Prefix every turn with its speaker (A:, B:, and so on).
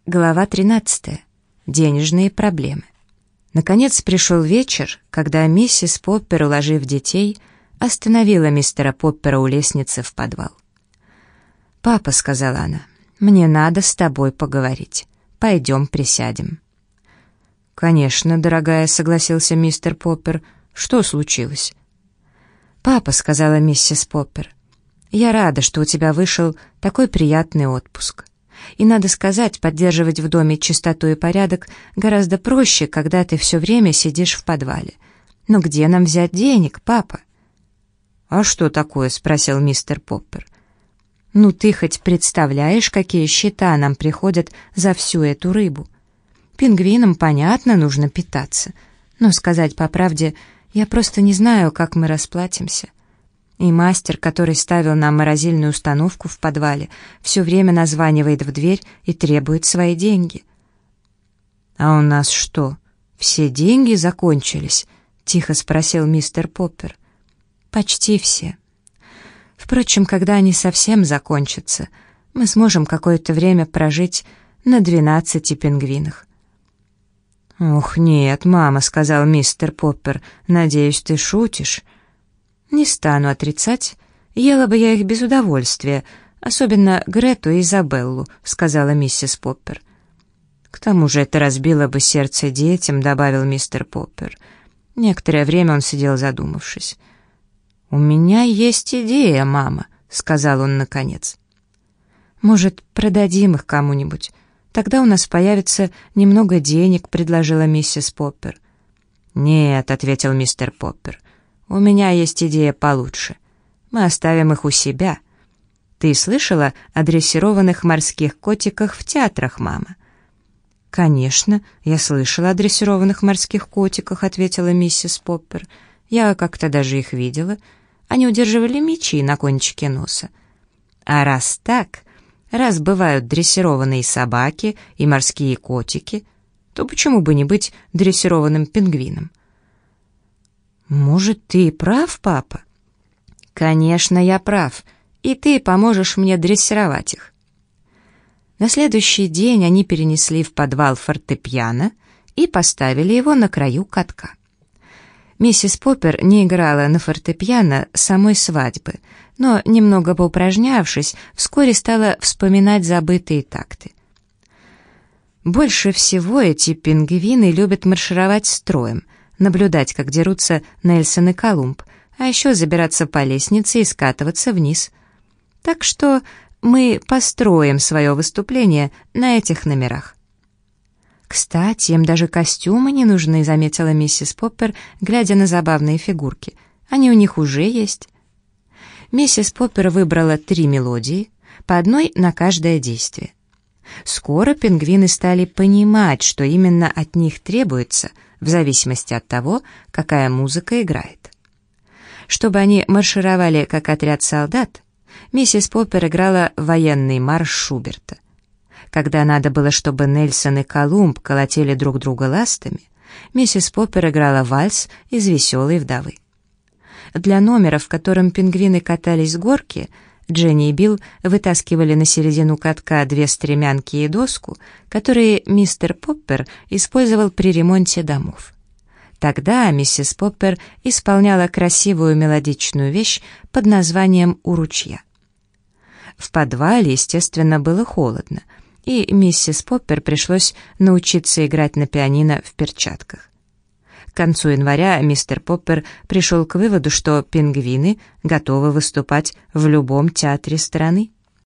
A: Глава 13. Денежные проблемы. Наконец пришел вечер, когда миссис Поппер, уложив детей, остановила мистера Поппера у лестницы в подвал. «Папа», — сказала она, — «мне надо с тобой поговорить. Пойдем присядем». «Конечно, дорогая», — согласился мистер Поппер. «Что случилось?» «Папа», — сказала миссис Поппер, — «я рада, что у тебя вышел такой приятный отпуск. И, надо сказать, поддерживать в доме чистоту и порядок гораздо проще, когда ты все время сидишь в подвале. Но где нам взять денег, папа?» «А что такое?» — спросил мистер Поппер. «Ну ты хоть представляешь, какие счета нам приходят за всю эту рыбу? Пингвинам, понятно, нужно питаться. Но, сказать по правде, я просто не знаю, как мы расплатимся. И мастер, который ставил нам морозильную установку в подвале, все время названивает в дверь и требует свои деньги». «А у нас что, все деньги закончились?» — тихо спросил мистер Поппер. «Почти все. Впрочем, когда они совсем закончатся, мы сможем какое-то время прожить на 12 пингвинах». «Ох, нет, мама», — сказал мистер Поппер, — «надеюсь, ты шутишь». «Не стану отрицать. Ела бы я их без удовольствия, особенно Грету и Изабеллу», — сказала миссис Поппер. «К тому же это разбило бы сердце детям», — добавил мистер Поппер. Некоторое время он сидел задумавшись. «У меня есть идея, мама», — сказал он наконец. «Может, продадим их кому-нибудь? Тогда у нас появится немного денег», — предложила миссис Поппер. «Нет», — ответил мистер Поппер. «У меня есть идея получше. Мы оставим их у себя. Ты слышала о дрессированных морских котиках в театрах, мама?» «Конечно, я слышала о дрессированных морских котиках», — ответила миссис Поппер. «Я как-то даже их видела. Они удерживали мячи на кончике носа. А раз так, раз бывают дрессированные собаки и морские котики, то почему бы не быть дрессированным пингвином?» «Может, ты и прав, папа?» «Конечно, я прав, и ты поможешь мне дрессировать их». На следующий день они перенесли в подвал фортепиано и поставили его на краю катка. Миссис Поппер не играла на фортепиано с самой свадьбы, но, немного поупражнявшись, вскоре стала вспоминать забытые такты. Больше всего эти пингвины любят маршировать строем, наблюдать, как дерутся Нельсон и Колумб, а еще забираться по лестнице и скатываться вниз. Так что мы построим свое выступление на этих номерах. «Кстати, им даже костюмы не нужны», — заметила миссис Поппер, глядя на забавные фигурки. «Они у них уже есть». Миссис Поппер выбрала 3 мелодии, по одной на каждое действие. Скоро пингвины стали понимать, что именно от них требуется, в зависимости от того, какая музыка играет. Чтобы они маршировали как отряд солдат, миссис Поппер играла военный марш Шуберта. Когда надо было, чтобы Нельсон и Колумб колотили друг друга ластами, миссис Поппер играла вальс из «Веселой вдовы». Для номера, в котором пингвины катались с горки, Дженни и Билл вытаскивали на середину катка 2 стремянки и доску, которые мистер Поппер использовал при ремонте домов. Тогда миссис Поппер исполняла красивую мелодичную вещь под названием «У ручья». В подвале, естественно, было холодно, и миссис Поппер пришлось научиться играть на пианино в перчатках. К концу января мистер Поппер пришел к выводу, что пингвины готовы выступать в любом театре страны.